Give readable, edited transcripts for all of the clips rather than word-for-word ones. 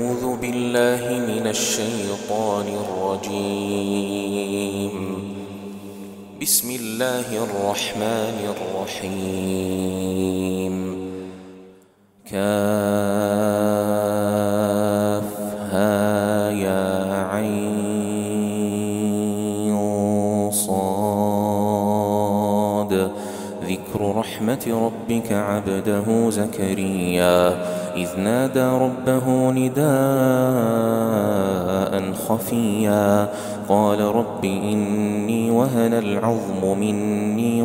أعوذ بالله من الشيطان الرجيم. بسم الله الرحمن الرحيم. كافها يا عين صاد. ذكر رحمة ربك عبده زكريا إذ نادى ربه نداء خفيا قال رب إني وهن العظم مني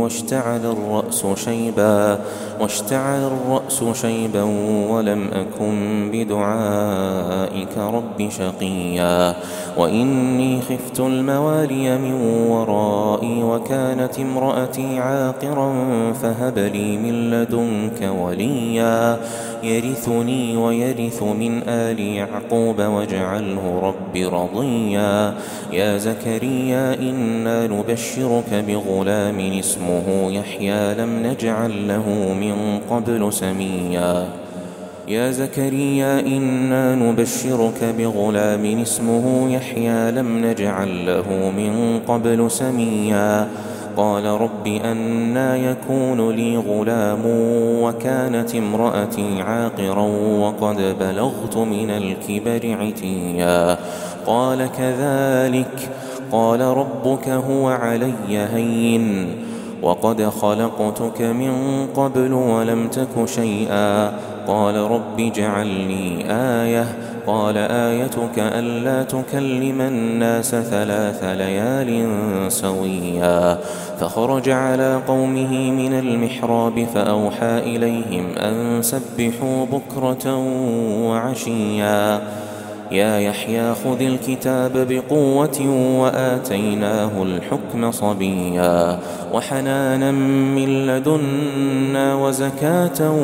واشتعل الرأس شيبا ولم أكن بدعائك رب شقيا وإني خفت الموالي من ورائي وكانت امرأتي عاقرا فهب لي من لدنك وليا يرثني ويرث من آل يعقوب واجعله رب رضيا يا زكريا إنا نبشرك بغلام اسمه يحيى لم نجعل له من قبل سميا يا زكريا إنا نبشرك بغلام اسمه يحيى لم نجعل له من قبل سميا قال رب أنى يكون لي غلام وكانت امرأتي عاقرا وقد بلغت من الكبر عتيا قال كذلك قال ربك هو علي هين وقد خلقتك من قبل ولم تك شيئا قال رب اجعل لي آية قال آيتك ألا تكلم الناس 3 ليال سويا فخرج على قومه من المحراب فأوحى إليهم أن سبحوا بكرة وعشيا يا يحيى خذ الكتاب بقوة وآتيناه الحكم صبيا وحنانا من لدنا وزكاة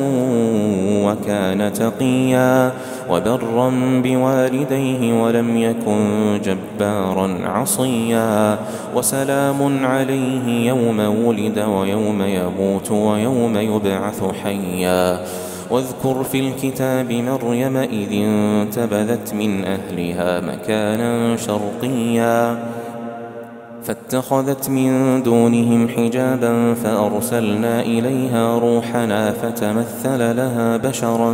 وكان تقيا وبرا بوالديه ولم يكن جبارا عصيا وسلام عليه يوم ولد ويوم يموت ويوم يبعث حيا واذكر في الكتاب مريم إذ انتبذت من أهلها مكانا شرقيا فاتخذت من دونهم حجابا فأرسلنا إليها روحنا فتمثل لها بشرا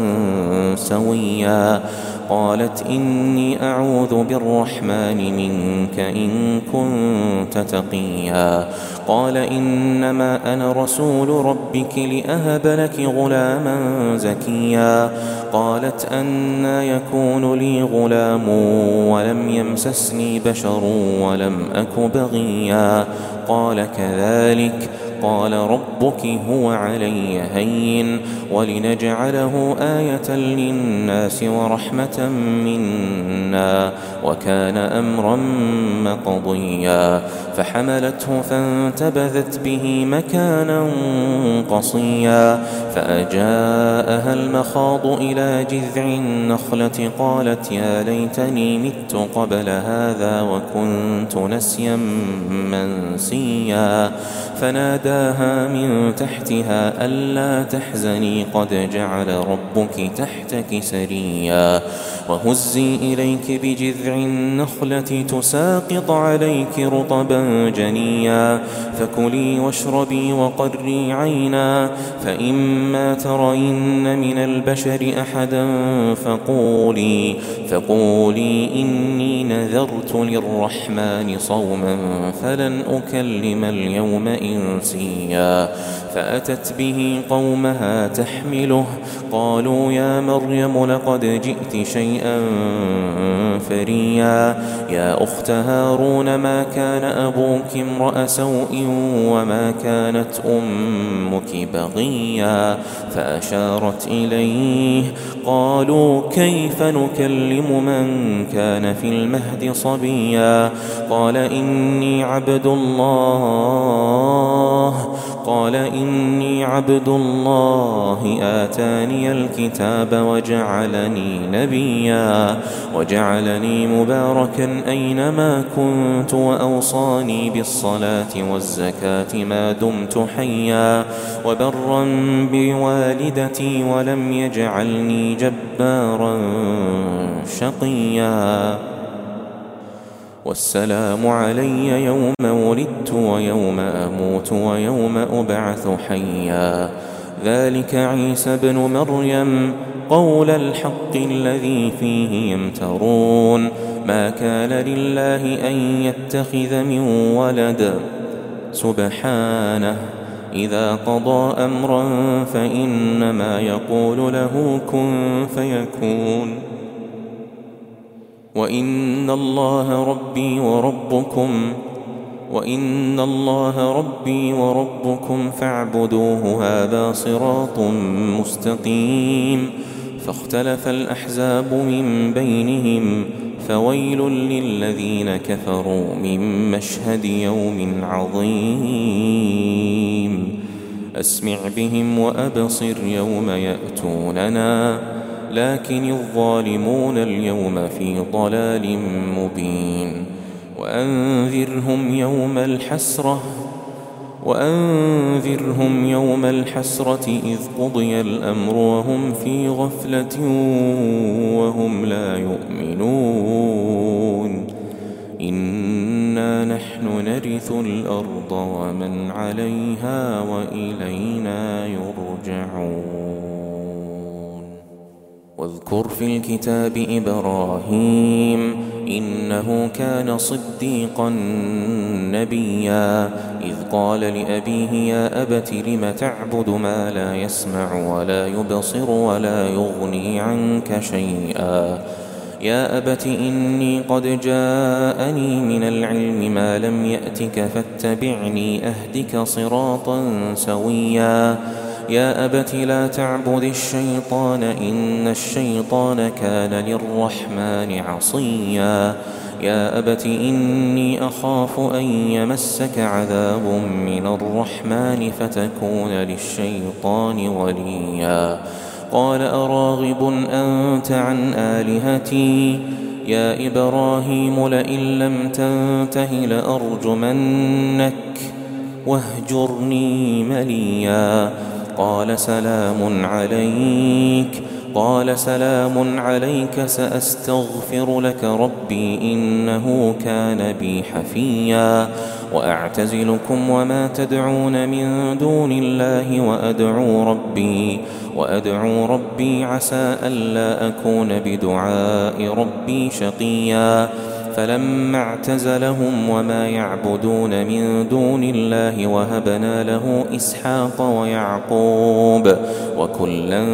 سويا قالت إني أعوذ بالرحمن منك إن كنت تقيا قال إنما أنا رسول ربك لأهب لك غلاما زكيا قالت أنى يكون لي غلام ولم يمسسني بشر ولم أك بغيا قال كذلك قال ربك هو علي هين ولنجعله آية للناس ورحمة منا وكان أمرا مقضيا فحملته فانتبذت به مكانا قصيا فأجاءها المخاض إلى جذع النخلة قالت يا ليتني مت قبل هذا وكنت نسيا منسيا فناداها من تحتها ألا تحزني قد جعل ربك تحتك سريا وهزي إليك بجذع النخلة تساقط عليك رطبا جنيا فكلي واشربي وقري عينا فإما ترين من البشر أحدا فقولي إني نذرت للرحمن صوما فلن أكلم اليوم إنسيا فأتت به قومها تحمله قالوا يا مريم لقد جئت شيئا فريا يا أخت هارون ما كان أبوك امرأ سوء وما كانت أمك بغيا فأشارت إليه قالوا كيف نكلم من كان في المهد صبيا قال إني عبد الله آتاني الكتاب وجعلني نبيا وجعلني مباركا أينما كنت وأوصاني بالصلاة والزكاة ما دمت حيا وبرا بوالدتي ولم يجعلني جبارا شقيا والسلام علي يوم ولدت ويوم أموت ويوم أبعث حيا ذلك عيسى بن مريم قول الحق الذي فيه يمترون ما كان لله أن يتخذ من ولد سبحانه إذا قضى أمرا فإنما يقول له كن فيكون وإن الله ربي وربكم فاعبدوه هذا صراط مستقيم فاختلف الأحزاب من بينهم فويل للذين كفروا من مشهد يوم عظيم أسمع بهم وأبصر يوم يأتوننا لكن الظالمون اليوم في ضلال مبين وأنذرهم يوم الحسرة إذ قضي الأمر وهم في غفلة وهم لا يؤمنون إنا نحن نرث الأرض ومن عليها وإلينا يرجعون واذكر في الكتاب إبراهيم إنه كان صديقا نبيا إذ قال لأبيه يا أبت لم تعبد ما لا يسمع ولا يبصر ولا يغني عنك شيئا يا أبت إني قد جاءني من العلم ما لم يأتك فاتبعني أهدك صراطا سويا يا أبت لا تعبد الشيطان إن الشيطان كان للرحمن عصيا يا أبت إني أخاف أن يمسك عذاب من الرحمن فتكون للشيطان وليا قال أراغب أنت عن آلهتي يا إبراهيم لئن لم تنته لأرجمنك واهجرني مليا قال سلام عليك سأستغفر لك ربي إنه كان بي حفيا وأعتزلكم وما تدعون من دون الله وأدعو ربي عسى ألا أكون بدعاء ربي شقيا فلما اعتزلهم وما يعبدون من دون الله وهبنا له إسحاق ويعقوب وكلا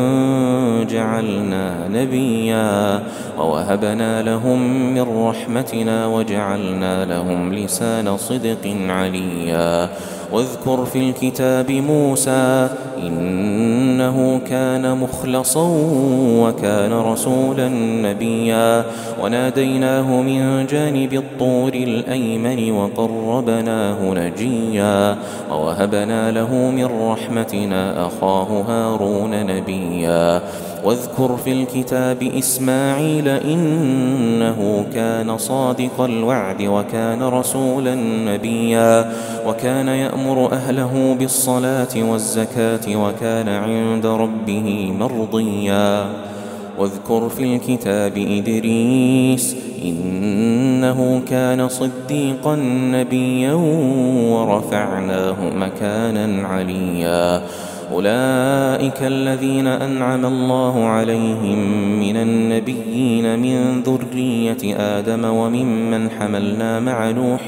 جعلنا نبيا ووهبنا لهم من رحمتنا وجعلنا لهم لسان صدق عليا واذكر في الكتاب موسى إنه كان مخلصا وكان رسولا نبيا وناديناه من جانب الطور الأيمن وقربناه نجيا ووهبنا له من رحمتنا أخاه هارون نبيا واذكر في الكتاب إسماعيل إنه كان صادق الوعد وكان رسولا نبيا وكان يأمر أهله بالصلاة والزكاة وكان عند ربه مرضيا واذكر في الكتاب إدريس إنه كان صديقا نبيا ورفعناه مكانا عليا أولئك الذين أنعم الله عليهم من النبيين من ذرية آدم وممن حملنا مع نوح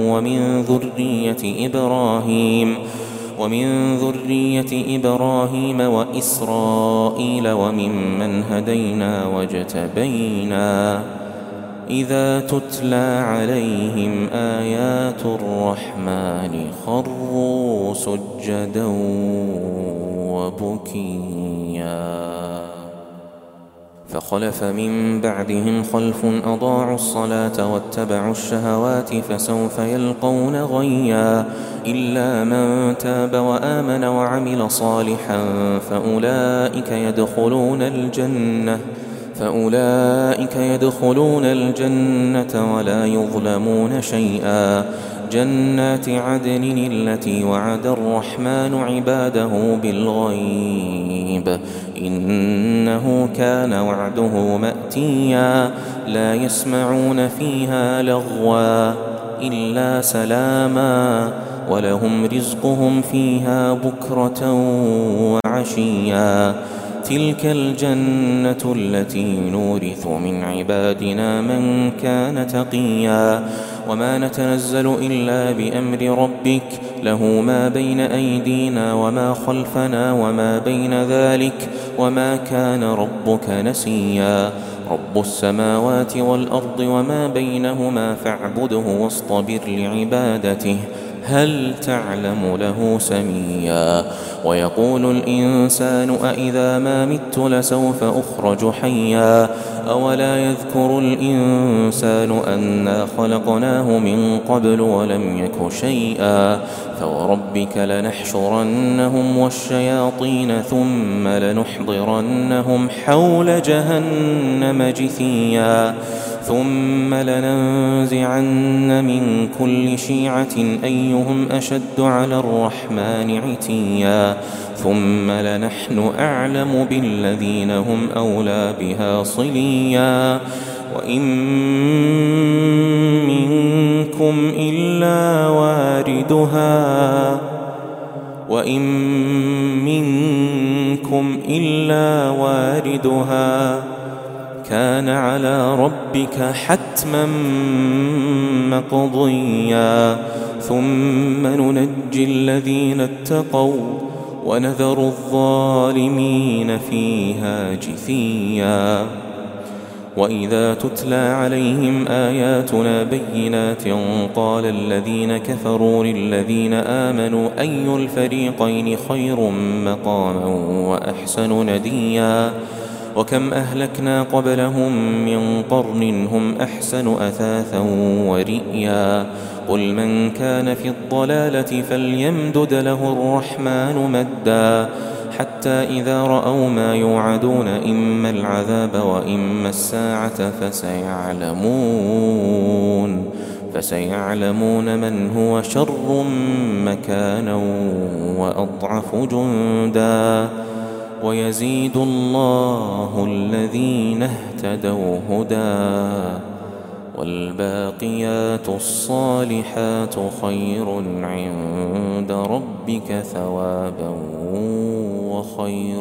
ومن ذرية إبراهيم وإسرائيل وممن هدينا واجتبينا إذا تتلى عليهم آيات الرحمن خروا سجدا وبكيا فخلف من بعدهم خلف أضاعوا الصلاة واتبعوا الشهوات فسوف يلقون غيا إلا من تاب وآمن وعمل صالحا فأولئك يدخلون الجنة ولا يظلمون شيئا جنات عدن التي وعد الرحمن عباده بالغيب إن إنه كان وعده مأتيا لا يسمعون فيها لغوا إلا سلاما ولهم رزقهم فيها بكرة وعشيا تلك الجنة التي نورث من عبادنا من كان تقيا وما نتنزل إلا بأمر ربك له ما بين أيدينا وما خلفنا وما بين ذلك وما كان ربك نسيا رب السماوات والأرض وما بينهما فاعبده واصطبر لعبادته هل تعلم له سميا ويقول الإنسان أإذا ما مت لسوف أخرج حيا أولا يذكر الإنسان أنا خلقناه من قبل ولم يك شيئا فوربك لنحشرنهم والشياطين ثم لنحضرنهم حول جهنم جثيا ثم لننزعن من كل شيعة أيهم أشد على الرحمن عتيا ثم لنحن أعلم بالذين هم أولى بها صليا وإن منكم إلا واردها كان على ربك حتما مقضيا ثم ننجي الذين اتقوا ونذر الظالمين فيها جثيا وإذا تتلى عليهم آياتنا بينات قال الذين كفروا للذين آمنوا أي الفريقين خير مقاما وأحسن نديا وكم أهلكنا قبلهم من قرن هم أحسن أثاثا ورئيا قل من كان في الضلالة فليمدد له الرحمن مدا حتى إذا رأوا ما يوعدون إما العذاب وإما الساعة فسيعلمون من هو شر مكانا وأضعف جندا ويزيد الله الذين اهتدوا هدى والباقيات الصالحات خير عند ربك ثوابا وخير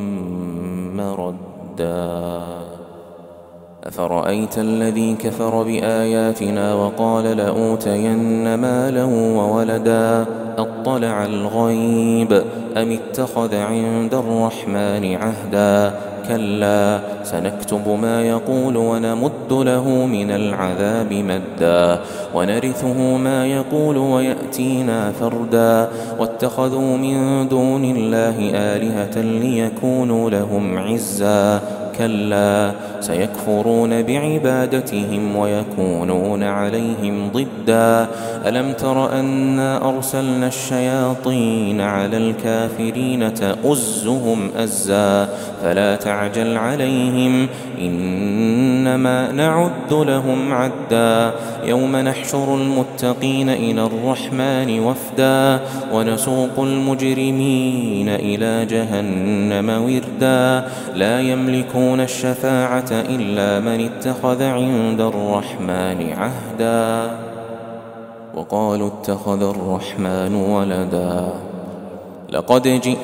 مردا أفرأيت الذي كفر بآياتنا وقال لأوتين مالا وولدا أطلع الغيب أم اتخذ عند الرحمن عهدا كلا سنكتب ما يقول ونمد له من العذاب مدا ونرثه ما يقول ويأتينا فردا واتخذوا من دون الله آلهة ليكونوا لهم عزا كلا سيكفرون بعبادتهم ويكونون عليهم ضدا ألم تر أنا أرسلنا الشياطين على الكافرين تؤزهم أزا فلا تعجل عليهم إنما نعد لهم عدا يوم نحشر المتقين إلى الرحمن وفدا ونسوق المجرمين إلى جهنم وردا لا يملكون الشفاعة إلا من اتخذ عند الرحمن عهدا وقالوا اتخذ الرحمن ولدا لقد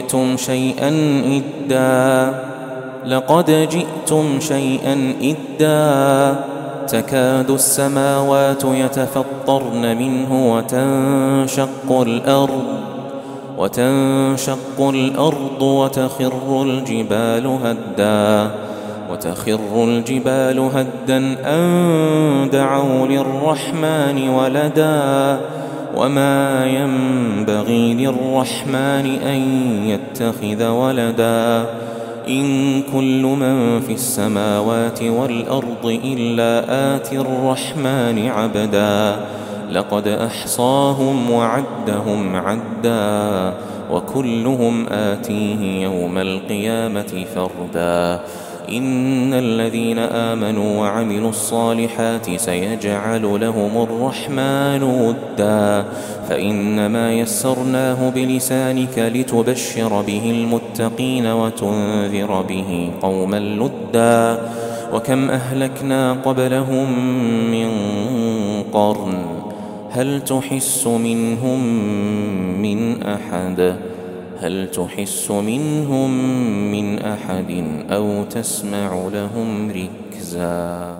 جئتم شيئا إدا تكاد السماوات يتفطرن منه وتنشق الأرض وتخر الجبال هدا أن دعوا للرحمن ولدا وما ينبغي للرحمن أن يتخذ ولدا إن كل من في السماوات والأرض إلا آتي الرحمن عبدا لقد أحصاهم وعدهم عدا وكلهم آتيه يوم القيامة فردا إن الذين آمنوا وعملوا الصالحات سيجعل لهم الرحمن ودا فإنما يسرناه بلسانك لتبشر به المتقين وتنذر به قوما لدا وكم أهلكنا قبلهم من قرن هل تحس منهم من أحد أو تسمع لهم ركزا.